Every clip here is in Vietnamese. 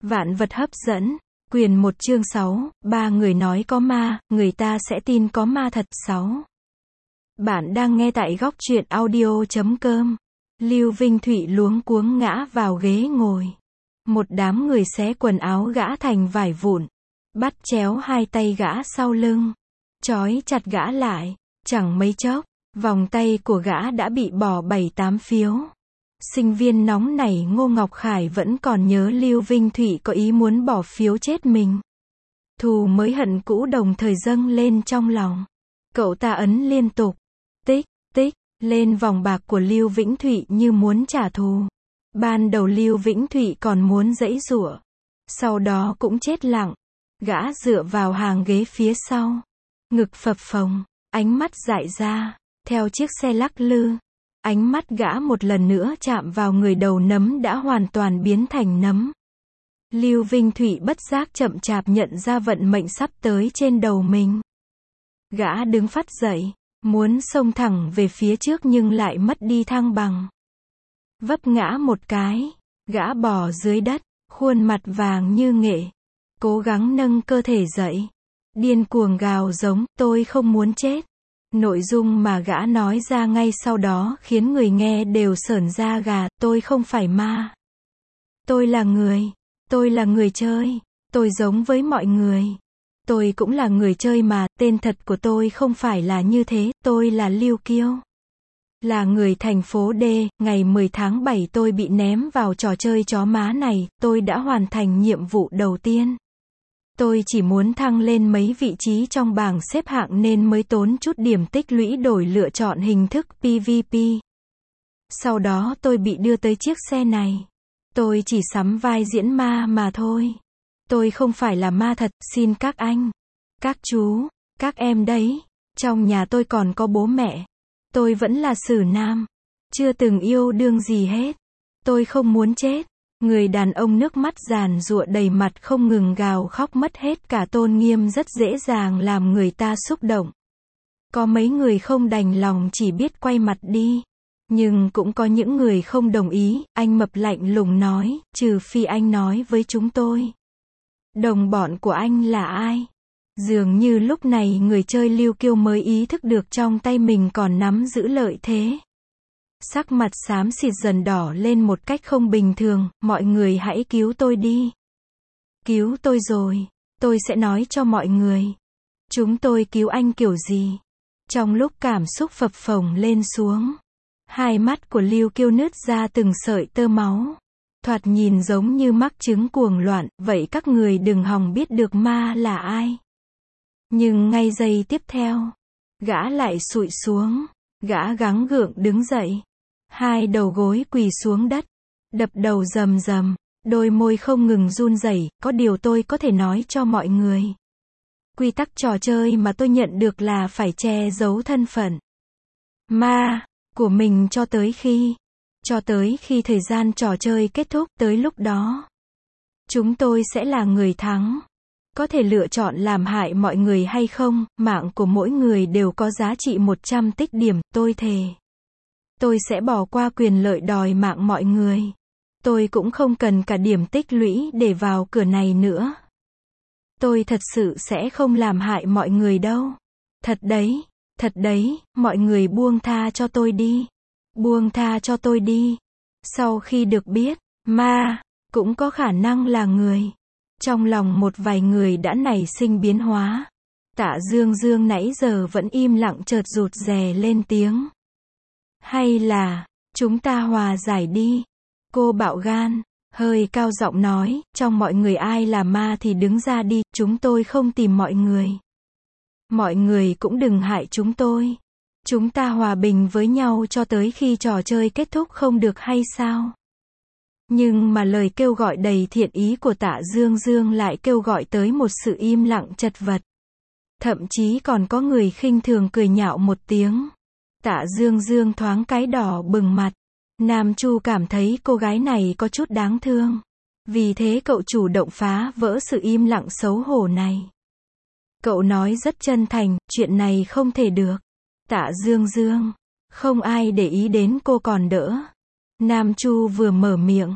Vạn vật hấp dẫn. Quyền 1 chương 6, ba người nói có ma, người ta sẽ tin có ma thật. 6. Bạn đang nghe tại góc truyện audio.com. Lưu Vinh Thụy luống cuống ngã vào ghế ngồi. Một đám người xé quần áo gã thành vải vụn. Bắt chéo hai tay gã sau lưng. Trói chặt gã lại. Chẳng mấy chốc, vòng tay của gã đã bị bỏ 7-8 phiếu. Sinh viên nóng nảy Ngô Ngọc Khải vẫn còn nhớ Lưu Vinh Thụy có ý muốn bỏ phiếu chết mình. Thù mới hận cũ đồng thời dâng lên trong lòng. Cậu ta ấn liên tục, tích, tích, lên vòng bạc của Lưu Vĩnh Thụy như muốn trả thù. Ban đầu Lưu Vĩnh Thụy còn muốn giãy giụa. Sau đó cũng chết lặng. Gã dựa vào hàng ghế phía sau. Ngực phập phồng, ánh mắt dại ra, theo chiếc xe lắc lư. Ánh mắt gã một lần nữa chạm vào người đầu nấm đã hoàn toàn biến thành nấm. Lưu Vinh Thụy bất giác chậm chạp nhận ra vận mệnh sắp tới trên đầu mình. Gã đứng phắt dậy, muốn xông thẳng về phía trước nhưng lại mất đi thăng bằng. Vấp ngã một cái, gã bò dưới đất, khuôn mặt vàng như nghệ. Cố gắng nâng cơ thể dậy. Điên cuồng gào giống, tôi không muốn chết. Nội dung mà gã nói ra ngay sau đó khiến người nghe đều sởn da gà, tôi không phải ma. Tôi là người chơi, tôi giống với mọi người. Tôi cũng là người chơi mà, tên thật của tôi không phải là như thế, tôi là Lưu Kiêu. Là người thành phố D, ngày 10 tháng 7 tôi bị ném vào trò chơi chó má này, tôi đã hoàn thành nhiệm vụ đầu tiên. Tôi chỉ muốn thăng lên mấy vị trí trong bảng xếp hạng nên mới tốn chút điểm tích lũy đổi lựa chọn hình thức PvP. Sau đó tôi bị đưa tới chiếc xe này. Tôi chỉ sắm vai diễn ma mà thôi. Tôi không phải là ma thật, xin các anh, các chú, các em đấy. Trong nhà tôi còn có bố mẹ. Tôi vẫn là xử nam. Chưa từng yêu đương gì hết. Tôi không muốn chết. Người đàn ông nước mắt giàn giụa đầy mặt không ngừng gào khóc mất hết cả tôn nghiêm rất dễ dàng làm người ta xúc động. Có mấy người không đành lòng chỉ biết quay mặt đi. Nhưng cũng có những người không đồng ý, anh Mập lạnh lùng nói, trừ phi anh nói với chúng tôi. Đồng bọn của anh là ai? Dường như lúc này người chơi Lưu Kiêu mới ý thức được trong tay mình còn nắm giữ lợi thế. Sắc mặt xám xịt dần đỏ lên một cách không bình thường, mọi người hãy cứu tôi đi. Cứu tôi rồi, tôi sẽ nói cho mọi người. Chúng tôi cứu anh kiểu gì? Trong lúc cảm xúc phập phồng lên xuống, hai mắt của Lưu Kiêu nứt ra từng sợi tơ máu. Thoạt nhìn giống như mắc chứng cuồng loạn, vậy các người đừng hòng biết được ma là ai. Nhưng ngay giây tiếp theo, gã lại xụi xuống. Gã gắng gượng đứng dậy. Hai đầu gối quỳ xuống đất. Đập đầu rầm rầm. Đôi môi không ngừng run rẩy. Có điều tôi có thể nói cho mọi người. Quy tắc trò chơi mà tôi nhận được là phải che giấu thân phận ma của mình cho tới khi thời gian trò chơi kết thúc. Tới lúc đó, chúng tôi sẽ là người thắng. Có thể lựa chọn làm hại mọi người hay không, mạng của mỗi người đều có giá trị 100 tích điểm, tôi thề. Tôi sẽ bỏ qua quyền lợi đòi mạng mọi người. Tôi cũng không cần cả điểm tích lũy để vào cửa này nữa. Tôi thật sự sẽ không làm hại mọi người đâu. Thật đấy, mọi người buông tha cho tôi đi. Buông tha cho tôi đi. Sau khi được biết, ma cũng có khả năng là người. Trong lòng một vài người đã nảy sinh biến hóa. Tạ Dương Dương nãy giờ vẫn im lặng chợt rụt rè lên tiếng. Hay là, chúng ta hòa giải đi. Cô bạo gan, hơi cao giọng nói, trong mọi người ai là ma thì đứng ra đi, chúng tôi không tìm mọi người. Mọi người cũng đừng hại chúng tôi. Chúng ta hòa bình với nhau cho tới khi trò chơi kết thúc không được hay sao? Nhưng mà lời kêu gọi đầy thiện ý của Tạ Dương Dương lại kêu gọi tới một sự im lặng chật vật. Thậm chí còn có người khinh thường cười nhạo một tiếng. Tạ Dương Dương thoáng cái đỏ bừng mặt. Nam Chu cảm thấy cô gái này có chút đáng thương. Vì thế cậu chủ động phá vỡ sự im lặng xấu hổ này. Cậu nói rất chân thành, chuyện này không thể được. Tạ Dương Dương, không ai để ý đến cô còn đỡ. Nam Chu vừa mở miệng,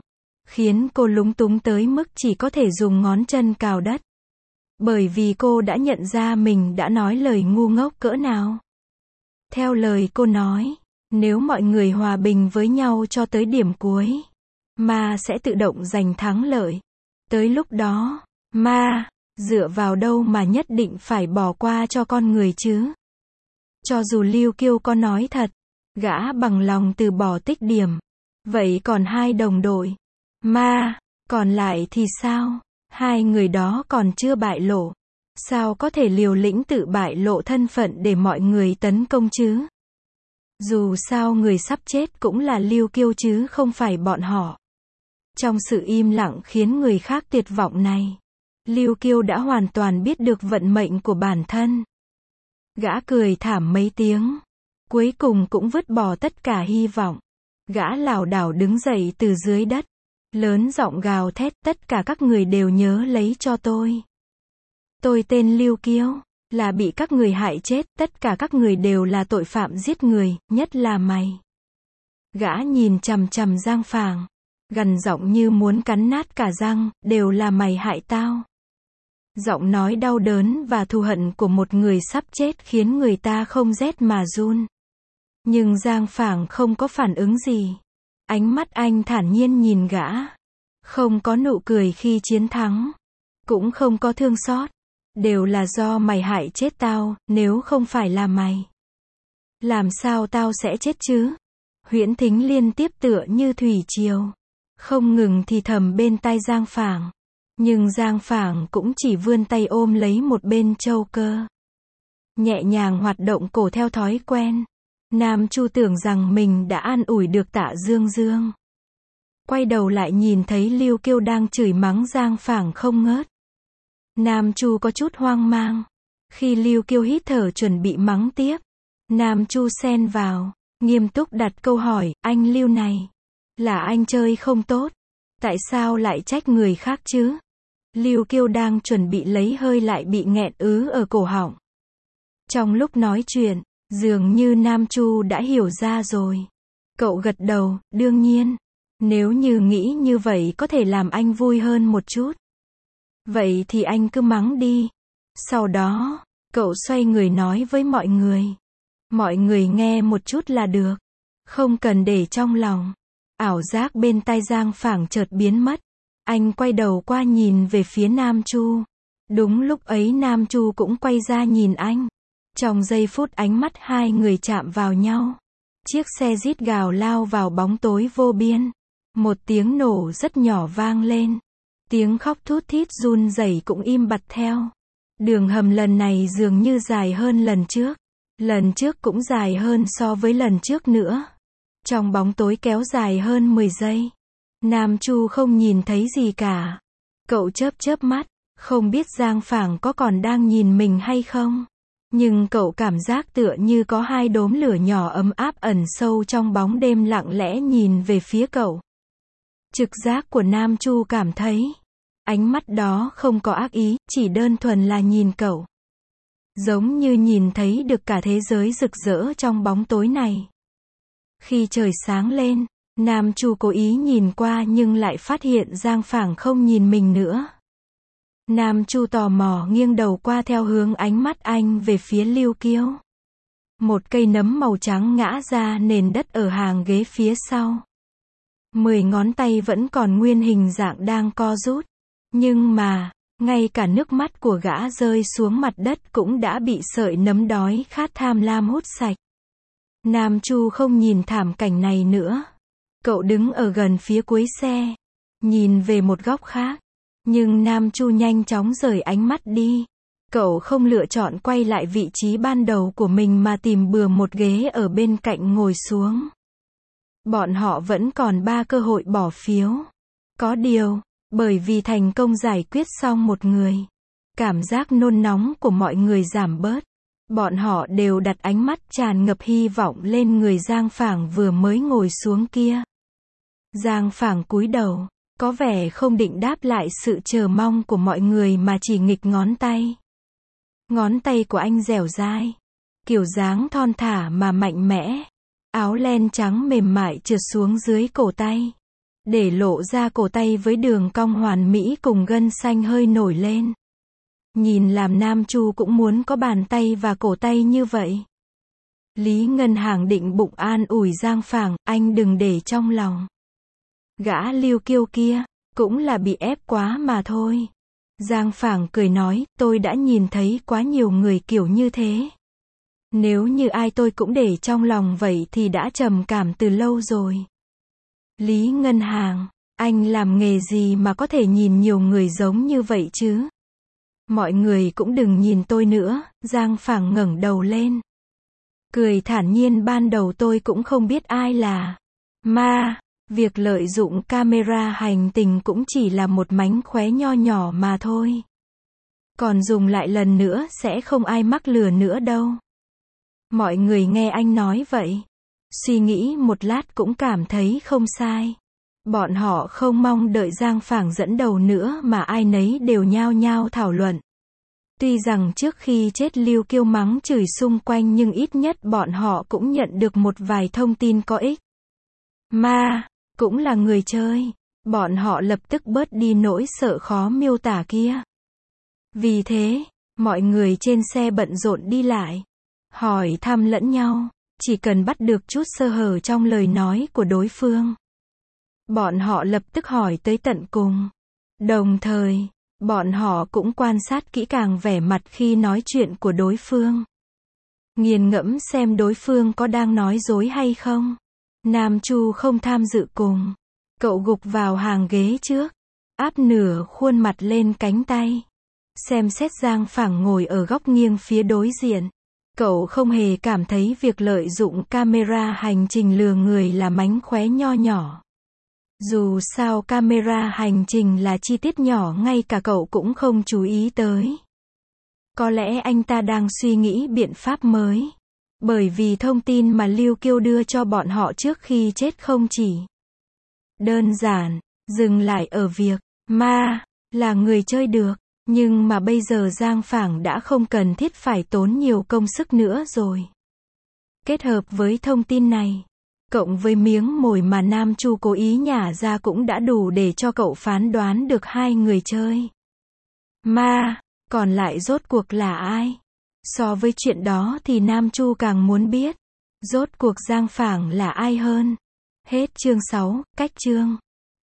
khiến cô lúng túng tới mức chỉ có thể dùng ngón chân cào đất. Bởi vì cô đã nhận ra mình đã nói lời ngu ngốc cỡ nào. Theo lời cô nói, nếu mọi người hòa bình với nhau cho tới điểm cuối, ma sẽ tự động giành thắng lợi. Tới lúc đó, ma, dựa vào đâu mà nhất định phải bỏ qua cho con người chứ? Cho dù Lưu Kiêu có nói thật, gã bằng lòng từ bỏ tích điểm. Vậy còn hai đồng đội, ma, còn lại thì sao? Hai người đó còn chưa bại lộ. Sao có thể liều lĩnh tự bại lộ thân phận để mọi người tấn công chứ? Dù sao người sắp chết cũng là Lưu Kiêu chứ không phải bọn họ. Trong sự im lặng khiến người khác tuyệt vọng này, Lưu Kiêu đã hoàn toàn biết được vận mệnh của bản thân. Gã cười thảm mấy tiếng, cuối cùng cũng vứt bỏ tất cả hy vọng. Gã lảo đảo đứng dậy từ dưới đất, lớn giọng gào thét, tất cả các người đều nhớ lấy cho tôi. Tôi tên Lưu Kiêu, là bị các người hại chết, tất cả các người đều là tội phạm giết người, nhất là mày. Gã nhìn chằm chằm Giang Phàng, gằn giọng như muốn cắn nát cả răng, đều là mày hại tao. Giọng nói đau đớn và thù hận của một người sắp chết khiến người ta không rét mà run. Nhưng Giang Phàng không có phản ứng gì. Ánh mắt anh thản nhiên nhìn gã. Không có nụ cười khi chiến thắng. Cũng không có thương xót. Đều là do mày hại chết tao, nếu không phải là mày. Làm sao tao sẽ chết chứ? Huyễn Thính liên tiếp tựa như thủy triều. Không ngừng thì thầm bên tai Giang Phàng. Nhưng Giang Phàng cũng chỉ vươn tay ôm lấy một bên châu cơ. Nhẹ nhàng hoạt động cổ theo thói quen. Nam Chu tưởng rằng mình đã an ủi được Tạ Dương Dương. Quay đầu lại nhìn thấy Lưu Kiêu đang chửi mắng Giang Phàng không ngớt. Nam Chu có chút hoang mang. Khi Lưu Kiêu hít thở chuẩn bị mắng tiếp, Nam Chu xen vào, nghiêm túc đặt câu hỏi, anh Lưu này, là anh chơi không tốt, tại sao lại trách người khác chứ? Lưu Kiêu đang chuẩn bị lấy hơi lại bị nghẹn ứ ở cổ họng. Trong lúc nói chuyện, dường như Nam Chu đã hiểu ra rồi. Cậu gật đầu, đương nhiên, nếu như nghĩ như vậy có thể làm anh vui hơn một chút. Vậy thì anh cứ mắng đi. Sau đó, cậu xoay người nói với mọi người. Mọi người nghe một chút là được. Không cần để trong lòng. Ảo giác bên tai Giang Phàng chợt biến mất. Anh quay đầu qua nhìn về phía Nam Chu. Đúng lúc ấy Nam Chu cũng quay ra nhìn anh. Trong giây phút ánh mắt hai người chạm vào nhau. Chiếc xe rít gào lao vào bóng tối vô biên. Một tiếng nổ rất nhỏ vang lên. Tiếng khóc thút thít run rẩy cũng im bặt theo. Đường hầm lần này dường như dài hơn lần trước. Lần trước cũng dài hơn so với lần trước nữa. Trong bóng tối kéo dài hơn 10 giây. Nam Chu không nhìn thấy gì cả. Cậu chớp chớp mắt, không biết Giang Phàng có còn đang nhìn mình hay không. Nhưng cậu cảm giác tựa như có hai đốm lửa nhỏ ấm áp ẩn sâu trong bóng đêm lặng lẽ nhìn về phía cậu. Trực giác của Nam Chu cảm thấy, ánh mắt đó không có ác ý, chỉ đơn thuần là nhìn cậu. Giống như nhìn thấy được cả thế giới rực rỡ trong bóng tối này. Khi trời sáng lên, Nam Chu cố ý nhìn qua nhưng lại phát hiện Giang Phàng không nhìn mình nữa. Nam Chu tò mò nghiêng đầu qua theo hướng ánh mắt anh về phía Lưu Kiêu. Một cây nấm màu trắng ngã ra nền đất ở hàng ghế phía sau. 10 ngón tay vẫn còn nguyên hình dạng đang co rút. Nhưng mà, ngay cả nước mắt của gã rơi xuống mặt đất cũng đã bị sợi nấm đói khát tham lam hút sạch. Nam Chu không nhìn thảm cảnh này nữa. Cậu đứng ở gần phía cuối xe, nhìn về một góc khác. Nhưng Nam Chu nhanh chóng rời ánh mắt đi. Cậu không lựa chọn quay lại vị trí ban đầu của mình mà tìm bừa một ghế ở bên cạnh ngồi xuống. Bọn họ vẫn còn 3 cơ hội bỏ phiếu. Có điều, bởi vì thành công giải quyết xong một người, cảm giác nôn nóng của mọi người giảm bớt. Bọn họ đều đặt ánh mắt tràn ngập hy vọng lên người Giang Phàng vừa mới ngồi xuống kia. Giang Phàng cúi đầu, có vẻ không định đáp lại sự chờ mong của mọi người mà chỉ nghịch ngón tay. Ngón tay của anh dẻo dai, kiểu dáng thon thả mà mạnh mẽ. Áo len trắng mềm mại trượt xuống dưới cổ tay. để lộ ra cổ tay với đường cong hoàn mỹ cùng gân xanh hơi nổi lên. Nhìn làm Nam Chu cũng muốn có bàn tay và cổ tay như vậy. Lý Ngân Hàng định bụng an ủi Giang Phảng, anh đừng để trong lòng. Gã Lưu Kiêu kia, cũng là bị ép quá mà thôi. Giang Phảng cười nói, tôi đã nhìn thấy quá nhiều người kiểu như thế. Nếu như ai tôi cũng để trong lòng vậy thì đã trầm cảm từ lâu rồi. Lý Ngân Hàng, anh làm nghề gì mà có thể nhìn nhiều người giống như vậy chứ? Mọi người cũng đừng nhìn tôi nữa, Giang Phảng ngẩng đầu lên. Cười thản nhiên, ban đầu tôi cũng không biết ai là ma. Việc lợi dụng camera hành tình cũng chỉ là một mánh khóe nho nhỏ mà thôi. Còn dùng lại lần nữa sẽ không ai mắc lừa nữa đâu. Mọi người nghe anh nói vậy, suy nghĩ một lát cũng cảm thấy không sai. Bọn họ không mong đợi Giang Phảng dẫn đầu nữa mà ai nấy đều nhao nhao thảo luận. Tuy rằng trước khi chết Lưu Kiêu mắng chửi xung quanh nhưng ít nhất bọn họ cũng nhận được một vài thông tin có ích. Ma, cũng là người chơi. Bọn họ lập tức bớt đi nỗi sợ khó miêu tả kia. Vì thế, mọi người trên xe bận rộn đi lại, hỏi thăm lẫn nhau, chỉ cần bắt được chút sơ hở trong lời nói của đối phương. Bọn họ lập tức hỏi tới tận cùng. Đồng thời, bọn họ cũng quan sát kỹ càng vẻ mặt khi nói chuyện của đối phương. Nghiền ngẫm xem đối phương có đang nói dối hay không. Nam Chu không tham dự cùng. Cậu gục vào hàng ghế trước, áp nửa khuôn mặt lên cánh tay. Xem xét Giang Phảng ngồi ở góc nghiêng phía đối diện. Cậu không hề cảm thấy việc lợi dụng camera hành trình lừa người là mánh khóe nho nhỏ. Dù sao camera hành trình là chi tiết nhỏ ngay cả cậu cũng không chú ý tới. Có lẽ anh ta đang suy nghĩ biện pháp mới. Bởi vì thông tin mà Lưu Kiêu đưa cho bọn họ trước khi chết không chỉ đơn giản dừng lại ở việc ma là người chơi được, nhưng mà bây giờ Giang Phảng đã không cần thiết phải tốn nhiều công sức nữa rồi. Kết hợp với thông tin này, cộng với miếng mồi mà Nam Chu cố ý nhả ra cũng đã đủ để cho cậu phán đoán được hai người chơi ma còn lại rốt cuộc là ai. So với chuyện đó thì Nam Chu càng muốn biết rốt cuộc Giang Phảng là ai hơn. Hết chương 6, cách chương